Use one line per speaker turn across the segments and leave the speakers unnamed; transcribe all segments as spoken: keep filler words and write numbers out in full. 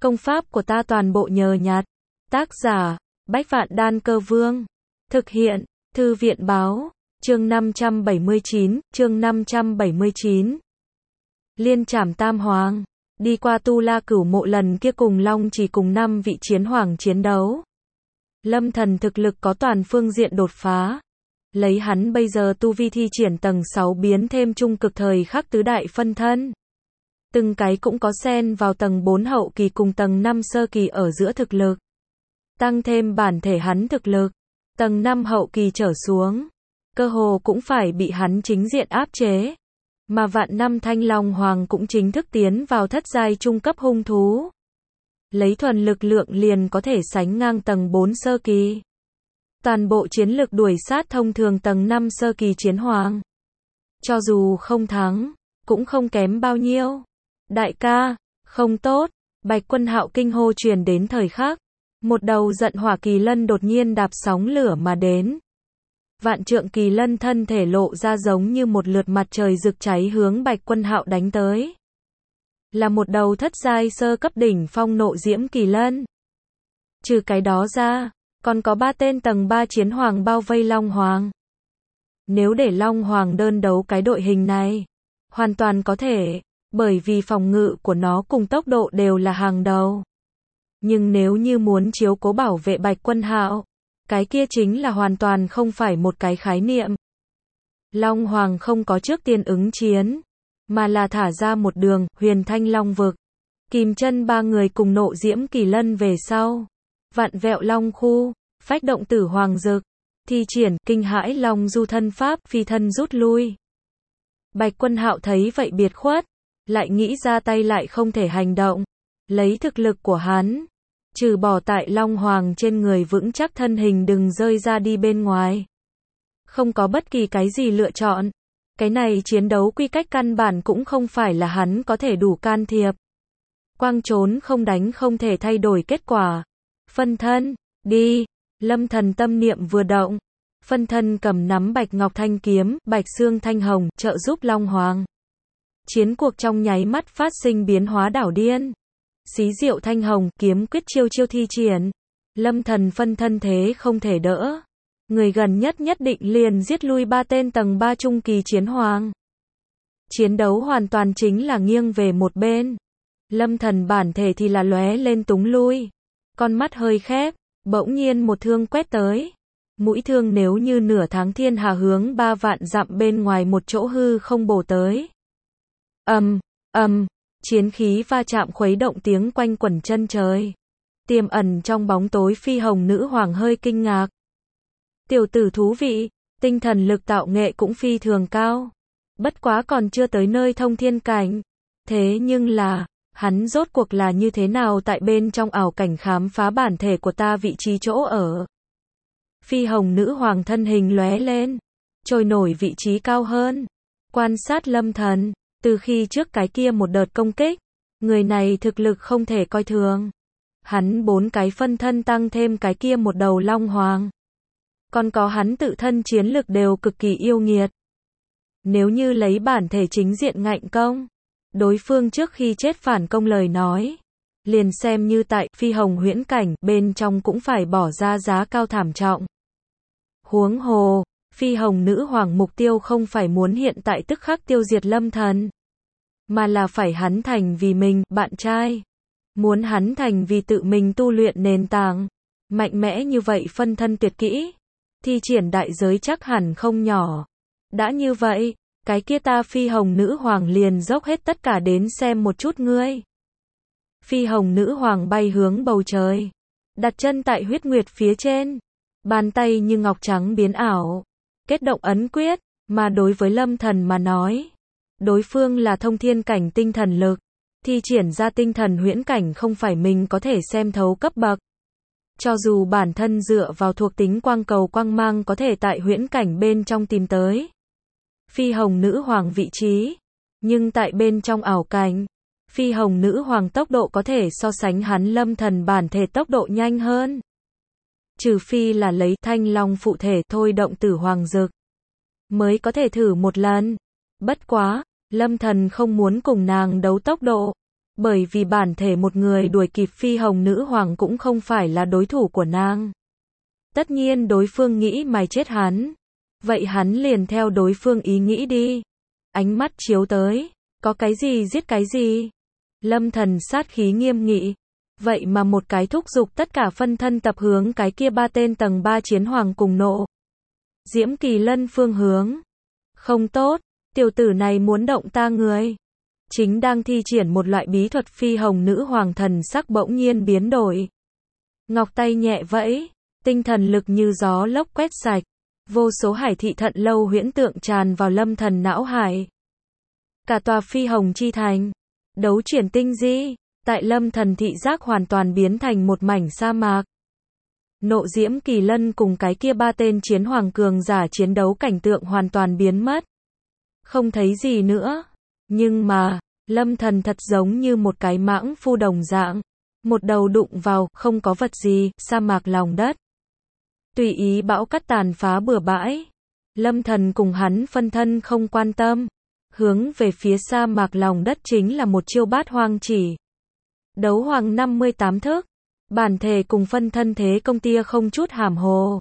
Công pháp của ta toàn bộ nhờ nhặt. Tác giả, Bách Vạn Đan Cơ Vương. Thực hiện, Thư viện Báo. Chương năm trăm bảy mươi chín, chương năm trăm bảy mươi chín. Liên trảm tam hoàng. Đi qua Tu La Cửu Mộ lần kia cùng Long chỉ cùng năm vị chiến hoàng chiến đấu. Lâm Thần thực lực có toàn phương diện đột phá. Lấy hắn bây giờ tu vi thi triển tầng sáu biến thêm trung cực thời khắc tứ đại phân thân. Từng cái cũng có xen vào tầng bốn hậu kỳ cùng tầng năm sơ kỳ ở giữa thực lực. Tăng thêm bản thể hắn thực lực, tầng năm hậu kỳ trở xuống, cơ hồ cũng phải bị hắn chính diện áp chế. Mà vạn năm Thanh Long Hoàng cũng chính thức tiến vào thất giai trung cấp hung thú. Lấy thuần lực lượng liền có thể sánh ngang tầng bốn sơ kỳ. Toàn bộ chiến lực đuổi sát thông thường tầng năm sơ kỳ chiến hoàng. Cho dù không thắng, cũng không kém bao nhiêu. Đại ca, không tốt, Bạch Quân Hạo kinh hô truyền đến thời khắc. Một đầu giận hỏa kỳ lân đột nhiên đạp sóng lửa mà đến. Vạn trượng kỳ lân thân thể lộ ra giống như một lượt mặt trời rực cháy hướng Bạch Quân Hạo đánh tới. Là một đầu thất giai sơ cấp đỉnh phong nộ diễm kỳ lân. Trừ cái đó ra, còn có ba tên tầng ba chiến hoàng bao vây Long Hoàng. Nếu để Long Hoàng đơn đấu cái đội hình này, hoàn toàn có thể, bởi vì phòng ngự của nó cùng tốc độ đều là hàng đầu. Nhưng nếu như muốn chiếu cố bảo vệ Bạch Quân Hạo, cái kia chính là hoàn toàn không phải một cái khái niệm. Long Hoàng không có trước tiên ứng chiến, mà là thả ra một đường, huyền thanh long vực. Kìm chân ba người cùng nộ diễm kỳ lân về sau. Vạn vẹo long khu, phách động tử hoàng dực. Thi triển, kinh hãi long du thân pháp, phi thân rút lui. Bạch Quân Hạo thấy vậy biệt khuất, lại nghĩ ra tay lại không thể hành động. Lấy thực lực của hắn, trừ bỏ tại Long Hoàng trên người vững chắc thân hình đừng rơi ra đi bên ngoài. Không có bất kỳ cái gì lựa chọn. Cái này chiến đấu quy cách căn bản cũng không phải là hắn có thể đủ can thiệp. Quang trốn không đánh không thể thay đổi kết quả. Phân thân, đi. Lâm Thần tâm niệm vừa động. Phân thân cầm nắm bạch ngọc thanh kiếm, bạch xương thanh hồng, trợ giúp Long Hoàng. Chiến cuộc trong nháy mắt phát sinh biến hóa đảo điên. Xí diệu thanh hồng, kiếm quyết chiêu chiêu thi triển. Lâm Thần phân thân thế không thể đỡ. Người gần nhất nhất định liền giết lui ba tên tầng ba trung kỳ chiến hoàng. Chiến đấu hoàn toàn chính là nghiêng về một bên. Lâm Thần bản thể thì là lóe lên túng lui. Con mắt hơi khép, bỗng nhiên một thương quét tới. Mũi thương nếu như nửa tháng thiên hà hướng ba vạn dặm bên ngoài một chỗ hư không bổ tới. Ầm, ầm, chiến khí va chạm khuấy động tiếng quanh quẩn chân trời. Tiềm ẩn trong bóng tối Phi Hồng Nữ Hoàng hơi kinh ngạc. Tiểu tử thú vị, tinh thần lực tạo nghệ cũng phi thường cao. Bất quá còn chưa tới nơi thông thiên cảnh. Thế nhưng là, hắn rốt cuộc là như thế nào tại bên trong ảo cảnh khám phá bản thể của ta vị trí chỗ ở. Phi Hồng Nữ Hoàng thân hình lóe lên, trôi nổi vị trí cao hơn. Quan sát Lâm Thần, từ khi trước cái kia một đợt công kích, người này thực lực không thể coi thường. Hắn bốn cái phân thân tăng thêm cái kia một đầu Long Hoàng. Còn có hắn tự thân chiến lực đều cực kỳ yêu nghiệt. Nếu như lấy bản thể chính diện ngạnh công, đối phương trước khi chết phản công lời nói, liền xem như tại Phi Hồng huyễn cảnh bên trong cũng phải bỏ ra giá cao thảm trọng. Huống hồ, Phi Hồng Nữ Hoàng mục tiêu không phải muốn hiện tại tức khắc tiêu diệt Lâm Thần, mà là phải hắn thành vì mình, bạn trai. Muốn hắn thành vì tự mình tu luyện nền tảng. Mạnh mẽ như vậy phân thân tuyệt kỹ. Thi triển đại giới chắc hẳn không nhỏ. Đã như vậy, cái kia ta Phi Hồng Nữ Hoàng liền dốc hết tất cả đến xem một chút ngươi. Phi Hồng Nữ Hoàng bay hướng bầu trời. Đặt chân tại huyết nguyệt phía trên. Bàn tay như ngọc trắng biến ảo. Kết động ấn quyết, mà đối với Lâm Thần mà nói. Đối phương là thông thiên cảnh tinh thần lực. Thi triển ra tinh thần huyễn cảnh không phải mình có thể xem thấu cấp bậc. Cho dù bản thân dựa vào thuộc tính quang cầu quang mang có thể tại huyễn cảnh bên trong tìm tới Phi Hồng Nữ Hoàng vị trí, nhưng tại bên trong ảo cảnh, Phi Hồng Nữ Hoàng tốc độ có thể so sánh hắn Lâm Thần bản thể tốc độ nhanh hơn. Trừ phi là lấy Thanh Long phụ thể thôi động tử hoàng dực, mới có thể thử một lần. Bất quá, Lâm Thần không muốn cùng nàng đấu tốc độ, bởi vì bản thể một người đuổi kịp phi hồng nữ hoàng cũng không phải là đối thủ của nàng. Tất nhiên đối phương nghĩ mài chết hắn. Vậy hắn liền theo đối phương ý nghĩ đi. Ánh mắt chiếu tới, có cái gì giết cái gì. Lâm Thần sát khí nghiêm nghị. Vậy mà một cái thúc giục tất cả phân thân tập hướng cái kia ba tên tầng ba chiến hoàng cùng nộ diễm kỳ lân phương hướng. Không tốt, tiểu tử này muốn động ta người. Chính đang thi triển một loại bí thuật phi hồng nữ hoàng thần sắc bỗng nhiên biến đổi. Ngọc tay nhẹ vẫy, tinh thần lực như gió lốc quét sạch. Vô số hải thị thận lâu huyễn tượng tràn vào Lâm Thần não hải. Cả tòa phi hồng chi thành, đấu chuyển tinh di, tại Lâm Thần thị giác hoàn toàn biến thành một mảnh sa mạc. Nộ diễm kỳ lân cùng cái kia ba tên chiến hoàng cường giả chiến đấu cảnh tượng hoàn toàn biến mất. Không thấy gì nữa. Nhưng mà, Lâm Thần thật giống như một cái mãng phu đồng dạng. Một đầu đụng vào, không có vật gì, sa mạc lòng đất. Tùy ý bão cát tàn phá bừa bãi. Lâm Thần cùng hắn phân thân không quan tâm. Hướng về phía sa mạc lòng đất chính là một chiêu bát hoang chỉ. Đấu hoàng năm mươi tám thức. Bản thể cùng phân thân thế công tia không chút hàm hồ.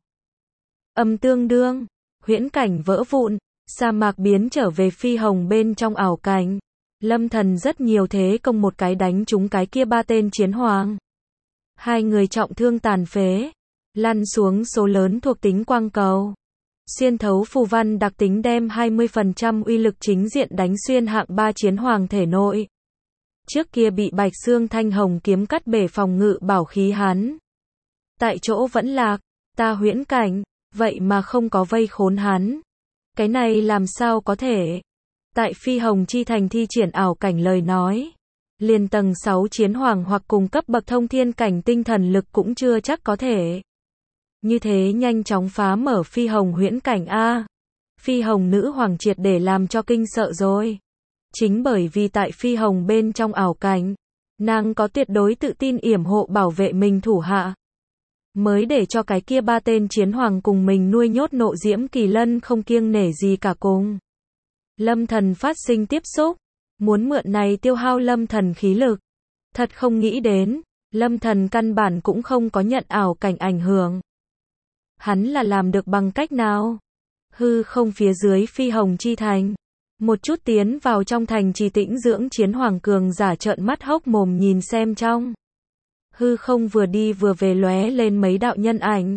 Âm tương đương. Huyễn cảnh vỡ vụn. Sa mạc biến trở về phi hồng bên trong ảo cảnh. Lâm Thần rất nhiều thế công một cái đánh trúng cái kia ba tên chiến hoàng. Hai người trọng thương tàn phế. Lăn xuống số lớn thuộc tính quang cầu. Xuyên thấu phù văn đặc tính đem hai mươi phần trăm uy lực chính diện đánh xuyên hạng ba chiến hoàng thể nội. Trước kia bị Bạch Xương Thanh Hồng kiếm cắt bể phòng ngự bảo khí hắn. Tại chỗ vẫn lạc, ta huyễn cảnh, vậy mà không có vây khốn hắn. Cái này làm sao có thể? Tại phi hồng chi thành thi triển ảo cảnh lời nói. Liền tầng sáu chiến hoàng hoặc cùng cấp bậc thông thiên cảnh tinh thần lực cũng chưa chắc có thể. Như thế nhanh chóng phá mở phi hồng huyễn cảnh A. Phi hồng nữ hoàng triệt để làm cho kinh sợ rồi. Chính bởi vì tại phi hồng bên trong ảo cảnh, nàng có tuyệt đối tự tin yểm hộ bảo vệ mình thủ hạ. Mới để cho cái kia ba tên chiến hoàng cùng mình nuôi nhốt nộ diễm kỳ lân không kiêng nể gì cả cùng. Lâm Thần phát sinh tiếp xúc, muốn mượn này tiêu hao Lâm Thần khí lực. Thật không nghĩ đến, Lâm Thần căn bản cũng không có nhận ảo cảnh ảnh hưởng. Hắn là làm được bằng cách nào? Hư không phía dưới phi hồng chi thành. Một chút tiến vào trong thành trì tĩnh dưỡng chiến hoàng cường giả trợn mắt hốc mồm nhìn xem trong. Hư không vừa đi vừa về lóe lên mấy đạo nhân ảnh.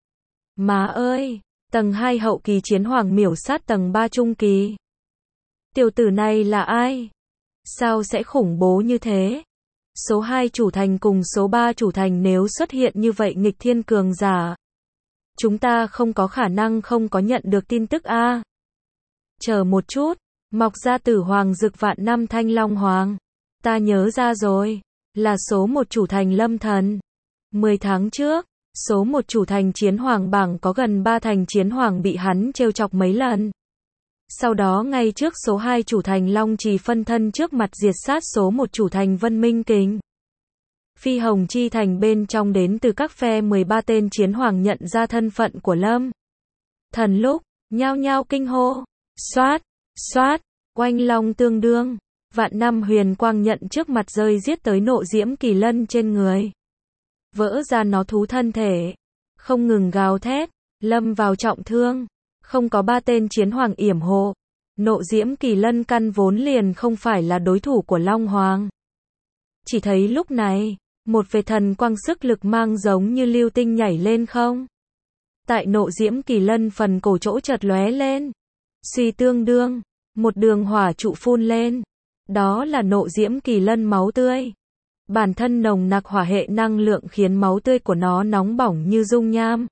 Má ơi, tầng hai hậu kỳ chiến hoàng miểu sát tầng ba trung kỳ. Tiểu tử này là ai? Sao sẽ khủng bố như thế? Số hai chủ thành cùng số ba chủ thành nếu xuất hiện như vậy nghịch thiên cường giả. Chúng ta không có khả năng không có nhận được tin tức a. Chờ một chút, mọc ra tử hoàng dực vạn năm thanh long hoàng. Ta nhớ ra rồi, là số một chủ thành Lâm Thần. mười tháng trước, số một chủ thành chiến hoàng bảng có gần ba thành chiến hoàng bị hắn trêu chọc mấy lần. Sau đó ngay trước số hai chủ thành Long Trì phân thân trước mặt diệt sát số một chủ thành Vân Minh Kình. Phi hồng chi thành bên trong đến từ các phe mười ba tên chiến hoàng nhận ra thân phận của Lâm Thần lúc, nhao nhao kinh hô. Xoát, xoát, oanh long tương đương. Vạn năm huyền quang nhận trước mặt rơi giết tới nộ diễm kỳ lân trên người. Vỡ ra nó thú thân thể. Không ngừng gào thét, lâm vào trọng thương. Không có ba tên chiến hoàng yểm hộ. Nộ diễm kỳ lân căn vốn liền không phải là đối thủ của Long Hoàng. Chỉ thấy lúc này, một vệt thần quang sức lực mang giống như lưu tinh nhảy lên không. Tại nộ diễm kỳ lân phần cổ chỗ chợt lóe lên. Suy tương đương, một đường hỏa trụ phun lên. Đó là nộ diễm kỳ lân máu tươi. Bản thân nồng nặc hỏa hệ năng lượng khiến máu tươi của nó nóng bỏng như dung nham.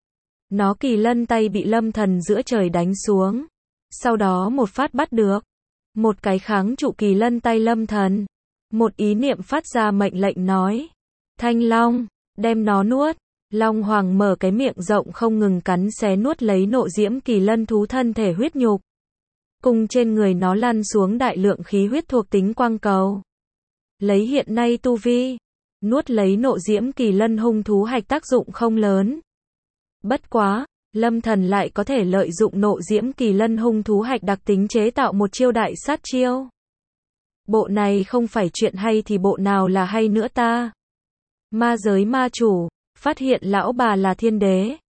Nó kỳ lân tay bị Lâm Thần giữa trời đánh xuống. Sau đó một phát bắt được. Một cái kháng trụ kỳ lân tay Lâm Thần. Một ý niệm phát ra mệnh lệnh nói. Thanh Long, đem nó nuốt. Long Hoàng mở cái miệng rộng không ngừng cắn xé nuốt lấy nộ diễm kỳ lân thú thân thể huyết nhục. Cùng trên người nó lăn xuống đại lượng khí huyết thuộc tính quang cầu. Lấy hiện nay tu vi, nuốt lấy nộ diễm kỳ lân hung thú hạch tác dụng không lớn. Bất quá, Lâm Thần lại có thể lợi dụng nộ diễm kỳ lân hung thú hạch đặc tính chế tạo một chiêu đại sát chiêu. Bộ này không phải chuyện hay thì bộ nào là hay nữa ta? Ma giới ma chủ, phát hiện lão bà là thiên đế.